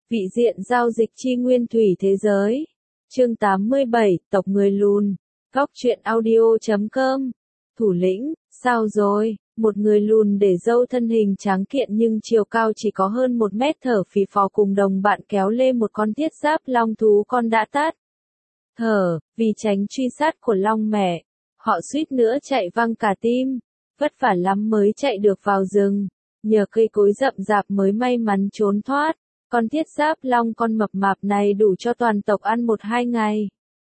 Vị diện giao dịch chi nguyên thủy thế giới. Chương 87, tộc người lùn. Góc truyện audio.com. Thủ lĩnh, sao rồi? Một người lùn để râu thân hình tráng kiện nhưng chiều cao chỉ có hơn 1 mét thở phì phò cùng đồng bạn kéo lê một con thiết giáp long thú con đã tát. Thở, vì tránh truy sát của long mẹ. Họ suýt nữa chạy văng cả tim. Vất vả lắm mới chạy được vào rừng. Nhờ cây cối rậm rạp mới may mắn trốn thoát. Con thiết giáp long con mập mạp này đủ cho toàn tộc ăn 1-2 ngày.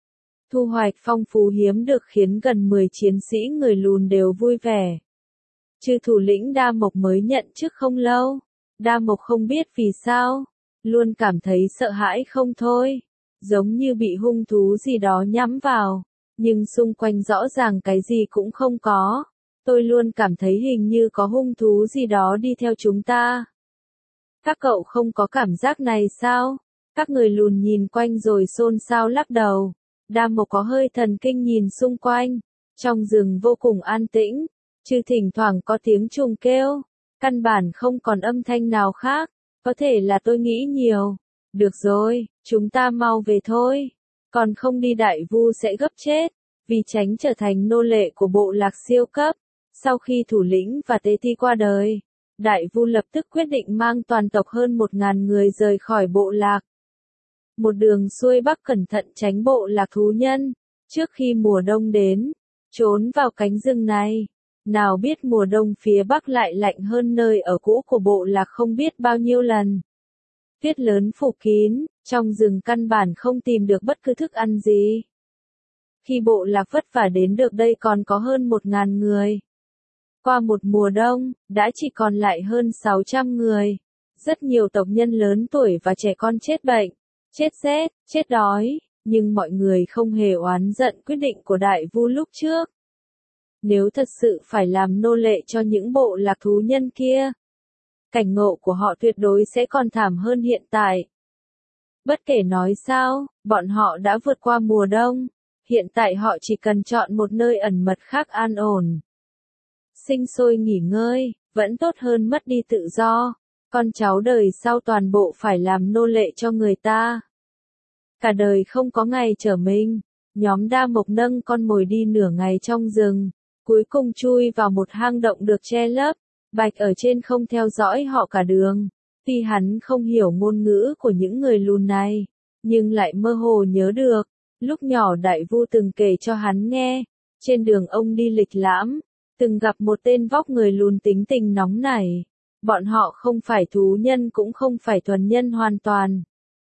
Thu hoạch phong phú hiếm được khiến gần 10 chiến sĩ người lùn đều vui vẻ. Trừ thủ lĩnh Đa Mộc mới nhận chức không lâu. Đa Mộc không biết vì sao, luôn cảm thấy sợ hãi không thôi. Giống như bị hung thú gì đó nhắm vào. Nhưng xung quanh rõ ràng cái gì cũng không có. Tôi luôn cảm thấy hình như có hung thú gì đó đi theo chúng ta. Các cậu không có cảm giác này sao? Các người lùn nhìn quanh rồi xôn xao lắc đầu. Đa Mộc có hơi thần kinh nhìn xung quanh. Trong rừng vô cùng an tĩnh. Trừ thỉnh thoảng có tiếng trùng kêu. Căn bản không còn âm thanh nào khác. Có thể là tôi nghĩ nhiều. Được rồi, chúng ta mau về thôi. Còn không đi đại vu sẽ gấp chết. Vì tránh trở thành nô lệ của bộ lạc siêu cấp. Sau khi thủ lĩnh và tế thi qua đời, đại vu lập tức quyết định mang toàn tộc hơn 1.000 người rời khỏi bộ lạc. Một đường xuôi bắc cẩn thận tránh bộ lạc thú nhân, trước khi mùa đông đến, trốn vào cánh rừng này. Nào biết mùa đông phía bắc lại lạnh hơn nơi ở cũ của bộ lạc không biết bao nhiêu lần. Tuyết lớn phủ kín, trong rừng căn bản không tìm được bất cứ thức ăn gì. Khi bộ lạc vất vả đến được đây còn có hơn 1.000 người. Qua một mùa đông, đã chỉ còn lại hơn 600 người. Rất nhiều tộc nhân lớn tuổi và trẻ con chết bệnh, chết rét, chết đói, nhưng mọi người không hề oán giận quyết định của đại vu lúc trước. Nếu thật sự phải làm nô lệ cho những bộ lạc thú nhân kia, cảnh ngộ của họ tuyệt đối sẽ còn thảm hơn hiện tại. Bất kể nói sao, bọn họ đã vượt qua mùa đông, hiện tại họ chỉ cần chọn một nơi ẩn mật khác an ổn. Sinh sôi nghỉ ngơi, vẫn tốt hơn mất đi tự do. Con cháu đời sau toàn bộ phải làm nô lệ cho người ta. Cả đời không có ngày trở mình. Nhóm Đa Mộc nâng con mồi đi nửa ngày trong rừng. Cuối cùng chui vào một hang động được che lấp. Bạch ở trên không theo dõi họ cả đường. Tuy hắn không hiểu ngôn ngữ của những người lùn này, nhưng lại mơ hồ nhớ được. Lúc nhỏ đại vu từng kể cho hắn nghe. Trên đường ông đi lịch lãm, từng gặp một tên vóc người lùn tính tình nóng nảy. Bọn họ không phải thú nhân cũng không phải thuần nhân hoàn toàn.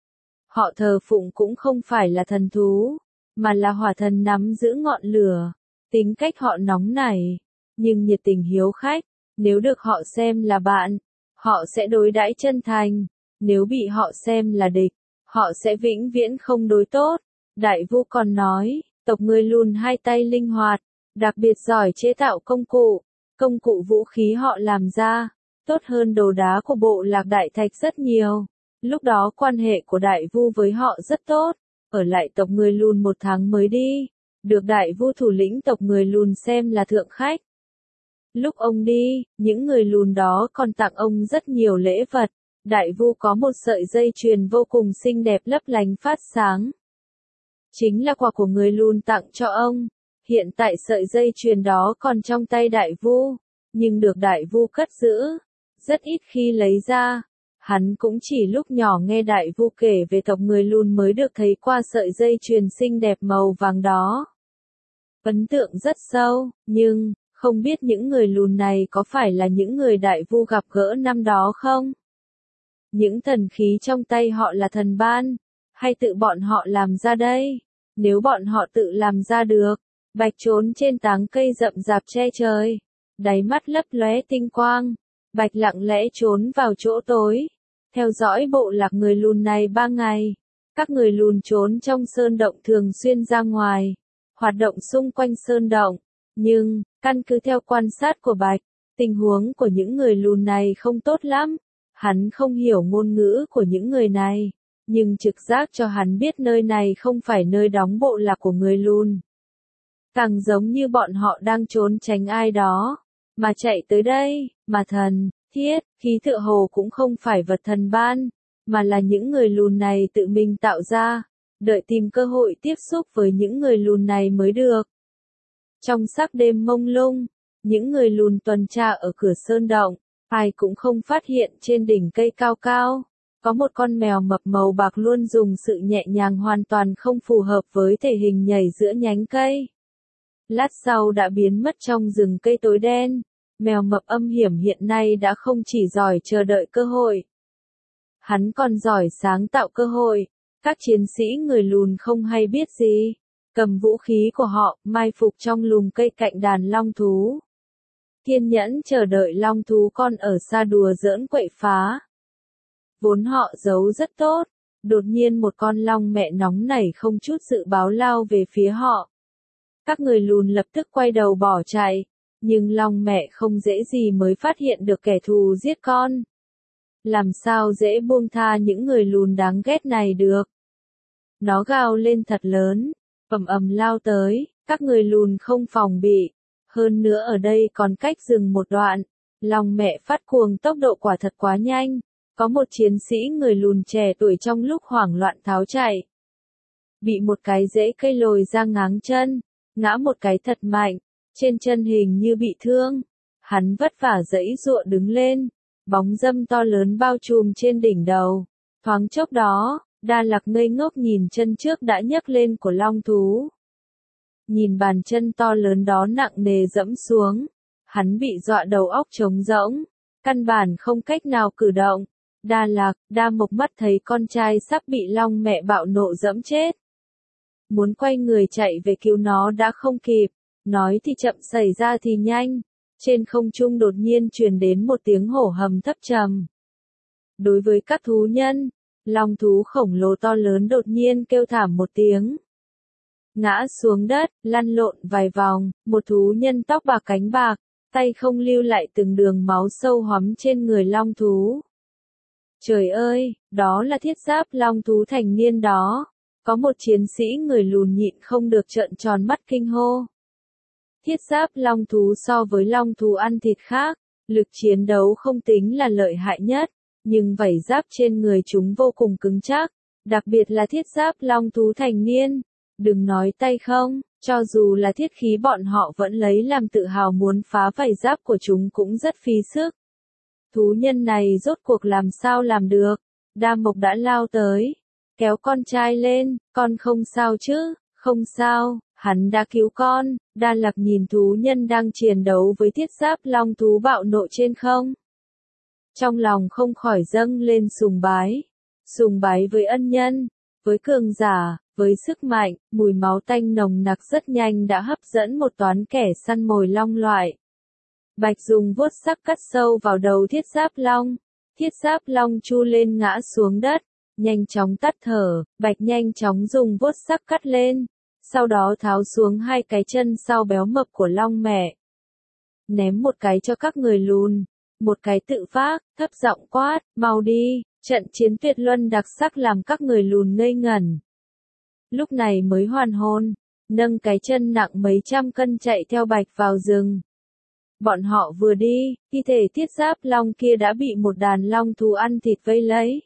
Họ thờ phụng cũng không phải là thần thú, mà là hỏa thần nắm giữ ngọn lửa. Tính cách họ nóng nảy, nhưng nhiệt tình hiếu khách. Nếu được họ xem là bạn, họ sẽ đối đãi chân thành. Nếu bị họ xem là địch, họ sẽ vĩnh viễn không đối tốt. Đại vu còn nói, tộc người lùn hai tay linh hoạt, đặc biệt giỏi chế tạo công cụ vũ khí họ làm ra, tốt hơn đồ đá của bộ lạc Đại Thạch rất nhiều. Lúc đó quan hệ của đại vu với họ rất tốt, ở lại tộc người lùn 1 tháng mới đi, được đại vu thủ lĩnh tộc người lùn xem là thượng khách. Lúc ông đi, những người lùn đó còn tặng ông rất nhiều lễ vật. Đại vu có một sợi dây chuyền vô cùng xinh đẹp lấp lánh phát sáng. Chính là quà của người lùn tặng cho ông. Hiện tại sợi dây chuyền đó còn trong tay đại vu, nhưng được đại vu cất giữ, rất ít khi lấy ra. Hắn cũng chỉ lúc nhỏ nghe đại vu kể về tộc người lùn mới được thấy qua sợi dây chuyền xinh đẹp màu vàng đó. Ấn tượng rất sâu, nhưng không biết những người lùn này có phải là những người đại vu gặp gỡ năm đó không? Những thần khí trong tay họ là thần ban, hay tự bọn họ làm ra đây? Nếu bọn họ tự làm ra được, Bạch trốn trên tán cây rậm rạp che trời, đáy mắt lấp lóe tinh quang. Bạch lặng lẽ trốn vào chỗ tối, theo dõi bộ lạc người lùn này 3 ngày. Các người lùn trốn trong sơn động thường xuyên ra ngoài, hoạt động xung quanh sơn động. Nhưng, căn cứ theo quan sát của Bạch, tình huống của những người lùn này không tốt lắm. Hắn không hiểu ngôn ngữ của những người này, nhưng trực giác cho hắn biết nơi này không phải nơi đóng bộ lạc của người lùn. Càng giống như bọn họ đang trốn tránh ai đó, mà chạy tới đây, mà thần, thiết, khí tựa hồ cũng không phải vật thần ban, mà là những người lùn này tự mình tạo ra, đợi tìm cơ hội tiếp xúc với những người lùn này mới được. Trong sắc đêm mông lung, những người lùn tuần tra ở cửa sơn động, ai cũng không phát hiện trên đỉnh cây cao cao, có một con mèo mập màu bạc luôn dùng sự nhẹ nhàng hoàn toàn không phù hợp với thể hình nhảy giữa nhánh cây. Lát sau đã biến mất trong rừng cây tối đen, mèo mập âm hiểm hiện nay đã không chỉ giỏi chờ đợi cơ hội. Hắn còn giỏi sáng tạo cơ hội, các chiến sĩ người lùn không hay biết gì, cầm vũ khí của họ, mai phục trong lùm cây cạnh đàn long thú. Kiên nhẫn chờ đợi long thú con ở xa đùa giỡn quậy phá. Vốn họ giấu rất tốt, đột nhiên một con long mẹ nóng nảy không chút dự báo lao về phía họ. Các người lùn lập tức quay đầu bỏ chạy, nhưng long mẹ không dễ gì mới phát hiện được kẻ thù giết con. Làm sao dễ buông tha những người lùn đáng ghét này được. Nó gào lên thật lớn, ầm ầm lao tới, các người lùn không phòng bị. Hơn nữa ở đây còn cách rừng một đoạn, long mẹ phát cuồng tốc độ quả thật quá nhanh. Có một chiến sĩ người lùn trẻ tuổi trong lúc hoảng loạn tháo chạy. Bị một cái rễ cây lồi ra ngáng chân, ngã một cái thật mạnh, trên chân hình như bị thương. Hắn vất vả giãy giụa đứng lên, bóng râm to lớn bao trùm trên đỉnh đầu. Thoáng chốc đó, Đa Lạc ngây ngốc nhìn chân trước đã nhấc lên của long thú. Nhìn bàn chân to lớn đó nặng nề dẫm xuống, hắn bị dọa đầu óc trống rỗng, căn bản không cách nào cử động. Đa Lạc, Đa Mộc mắt thấy con trai sắp bị long mẹ bạo nộ dẫm chết. Muốn quay người chạy về cứu nó đã không kịp, nói thì chậm xảy ra thì nhanh. Trên không trung đột nhiên truyền đến một tiếng hổ hầm thấp trầm. Đối với các thú nhân, long thú khổng lồ to lớn đột nhiên kêu thảm một tiếng. Ngã xuống đất, lăn lộn vài vòng, một thú nhân tóc bạc cánh bạc, tay không lưu lại từng đường máu sâu hoắm trên người long thú. Trời ơi, đó là thiết giáp long thú thành niên đó. Có một chiến sĩ người lùn nhịn không được trợn tròn mắt kinh hô. Thiết giáp long thú so với long thú ăn thịt khác, lực chiến đấu không tính là lợi hại nhất, nhưng vảy giáp trên người chúng vô cùng cứng chắc, đặc biệt là thiết giáp long thú thành niên. Đừng nói tay không, cho dù là thiết khí bọn họ vẫn lấy làm tự hào muốn phá vảy giáp của chúng cũng rất phí sức. Thú nhân này rốt cuộc làm sao làm được? Đa Mộc đã lao tới, kéo con trai lên, con không sao chứ? Không sao, hắn đã cứu con. Đa Lạc nhìn thú nhân đang chiến đấu với thiết giáp long thú bạo nộ trên không. Trong lòng không khỏi dâng lên sùng bái với ân nhân, với cường giả, với sức mạnh, mùi máu tanh nồng nặc rất nhanh đã hấp dẫn một toán kẻ săn mồi long loại. Bạch dùng vuốt sắc cắt sâu vào đầu thiết giáp long chu lên ngã xuống đất, nhanh chóng tắt thở, Bạch nhanh chóng dùng vuốt sắc cắt lên, sau đó tháo xuống hai cái chân sau béo mập của long mẹ. Ném một cái cho các người lùn, một cái tự phát, thấp giọng quát, mau đi, trận chiến tuyệt luân đặc sắc làm các người lùn ngây ngẩn. Lúc này mới hoàn hồn, nâng cái chân nặng mấy trăm cân chạy theo Bạch vào rừng. Bọn họ vừa đi, thi thể thiết giáp long kia đã bị một đàn long thú ăn thịt vây lấy.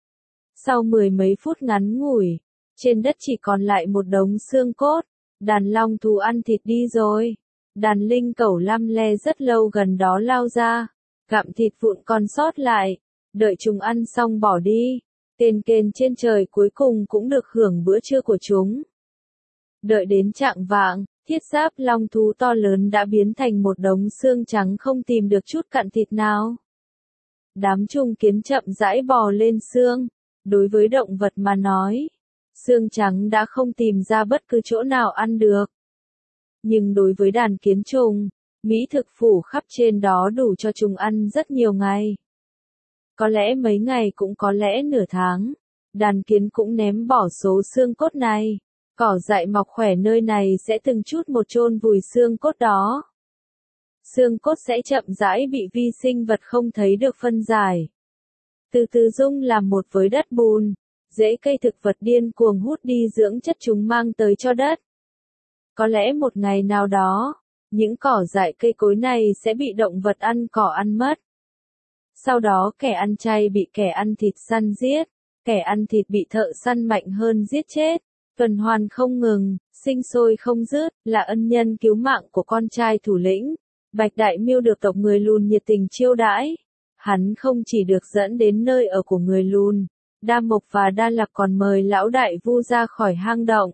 Sau mười mấy phút ngắn ngủi, trên đất chỉ còn lại một đống xương cốt, đàn long thú ăn thịt đi rồi. Đàn linh cẩu lăm le rất lâu gần đó lao ra, gặm thịt vụn còn sót lại, đợi chúng ăn xong bỏ đi. Tên kền trên trời cuối cùng cũng được hưởng bữa trưa của chúng. Đợi đến chạng vạng, thiết giáp long thú to lớn đã biến thành một đống xương trắng không tìm được chút cặn thịt nào. Đám trùng kiến chậm rãi bò lên xương. Đối với động vật mà nói, xương trắng đã không tìm ra bất cứ chỗ nào ăn được. Nhưng đối với đàn kiến trùng, mỹ thực phủ khắp trên đó đủ cho chúng ăn rất nhiều ngày. Có lẽ mấy ngày cũng có lẽ nửa tháng, đàn kiến cũng ném bỏ số xương cốt này. Cỏ dại mọc khỏe nơi này sẽ từng chút một chôn vùi xương cốt đó. Xương cốt sẽ chậm rãi bị vi sinh vật không thấy được phân giải. Từ từ dung làm một với đất bùn, rễ cây thực vật điên cuồng hút đi dưỡng chất chúng mang tới cho đất. Có lẽ một ngày nào đó, những cỏ dại cây cối này sẽ bị động vật ăn cỏ ăn mất. Sau đó kẻ ăn chay bị kẻ ăn thịt săn giết, kẻ ăn thịt bị thợ săn mạnh hơn giết chết. Tuần hoàn không ngừng, sinh sôi không dứt, là ân nhân cứu mạng của con trai thủ lĩnh. Bạch Đại Miêu được tộc người Lùn nhiệt tình chiêu đãi. Hắn không chỉ được dẫn đến nơi ở của người Lùn, Đa Mộc và Đa Lạc còn mời lão đại vu ra khỏi hang động.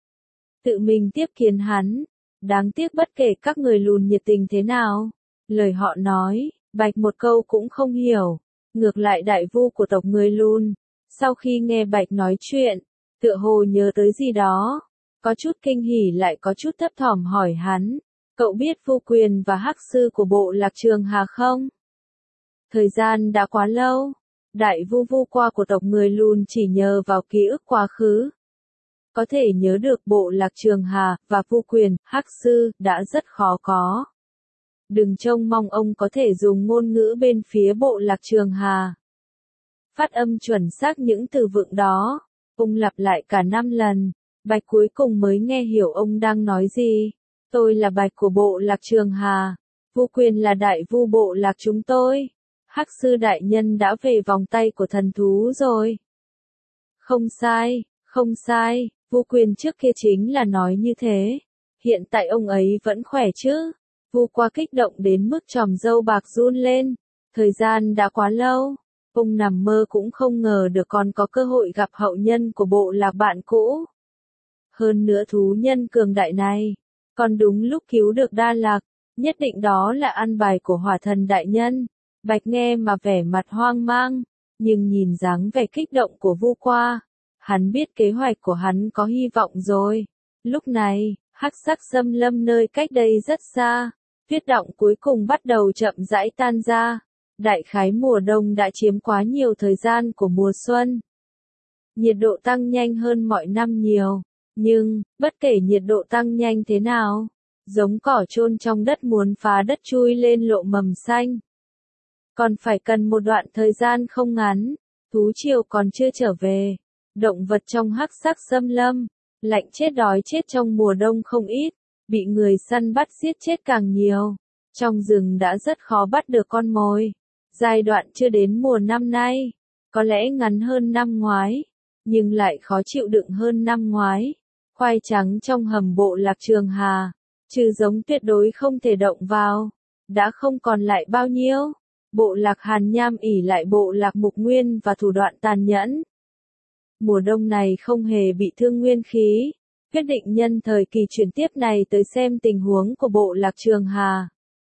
Tự mình tiếp kiến hắn. Đáng tiếc bất kể các người Lùn nhiệt tình thế nào, lời họ nói, Bạch một câu cũng không hiểu. Ngược lại đại vu của tộc người Lùn, sau khi nghe Bạch nói chuyện, tựa hồ nhớ tới gì đó, có chút kinh hỉ lại có chút thấp thỏm hỏi hắn, cậu biết Vu Quyền và Hắc Sư của bộ Lạc Trường Hà không? Thời gian đã quá lâu, đại vu vu qua của tộc người Lùn chỉ nhờ vào ký ức quá khứ. Có thể nhớ được bộ Lạc Trường Hà và Vu Quyền, Hắc Sư đã rất khó có. Đừng trông mong ông có thể dùng ngôn ngữ bên phía bộ Lạc Trường Hà. Phát âm chuẩn xác những từ vựng đó, ông lặp lại cả 5 lần, Bạch cuối cùng mới nghe hiểu ông đang nói gì. Tôi là Bạch của bộ Lạc Trường Hà, Vu Quyền là đại vu bộ lạc chúng tôi. Hắc Sư đại nhân đã về vòng tay của thần thú rồi. Không sai, không sai, Vu Quyền trước kia chính là nói như thế. Hiện tại ông ấy vẫn khỏe chứ? Vu Qua kích động đến mức chòm râu bạc run lên. Thời gian đã quá lâu, ông nằm mơ cũng không ngờ được còn có cơ hội gặp hậu nhân của bộ lạc bạn cũ. Hơn nữa thú nhân cường đại này, còn đúng lúc cứu được Đa Lạc, nhất định đó là ăn bài của hỏa thần đại nhân. Bạch nghe mà vẻ mặt hoang mang, nhưng nhìn dáng vẻ kích động của Vu Qua, hắn biết kế hoạch của hắn có hy vọng rồi. Lúc này, hắc sắc xâm lâm nơi cách đây rất xa, tuyết động cuối cùng bắt đầu chậm rãi tan ra. Đại khái mùa đông đã chiếm quá nhiều thời gian của mùa xuân. Nhiệt độ tăng nhanh hơn mọi năm nhiều, nhưng, bất kể nhiệt độ tăng nhanh thế nào, giống cỏ chôn trong đất muốn phá đất chui lên lộ mầm xanh. Còn phải cần một đoạn thời gian không ngắn, thú triều còn chưa trở về. Động vật trong hắc sắc xâm lâm, lạnh chết đói chết trong mùa đông không ít, bị người săn bắt giết chết càng nhiều. Trong rừng đã rất khó bắt được con mồi. Giai đoạn chưa đến mùa năm nay, có lẽ ngắn hơn năm ngoái, nhưng lại khó chịu đựng hơn năm ngoái. Khoai trắng trong hầm bộ Lạc Trường Hà, trừ giống tuyệt đối không thể động vào, đã không còn lại bao nhiêu. Bộ lạc Hàn Nham ỷ lại bộ lạc Mục Nguyên và thủ đoạn tàn nhẫn. Mùa đông này không hề bị thương nguyên khí, quyết định nhân thời kỳ chuyển tiếp này tới xem tình huống của bộ lạc Trường Hà.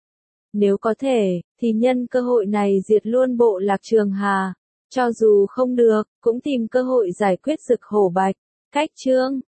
Nếu có thể, thì nhân cơ hội này diệt luôn bộ Lạc Trường Hà. Cho dù không được, cũng tìm cơ hội giải quyết Dực Hổ Bạch. Cách chương